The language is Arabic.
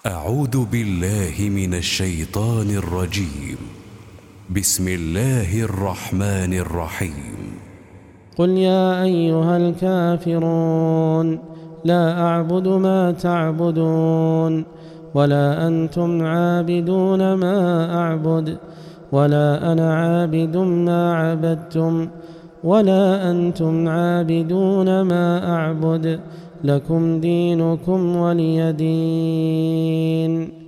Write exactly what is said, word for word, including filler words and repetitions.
أعوذ بالله من الشيطان الرجيم. بسم الله الرحمن الرحيم. قل يا أيها الكافرون لا أعبد ما تعبدون ولا أنتم عابدون ما أعبد ولا أنا عابد ما عبدتم ولا أنتم عابدون ما أعبد لكم دينكم ولي دين.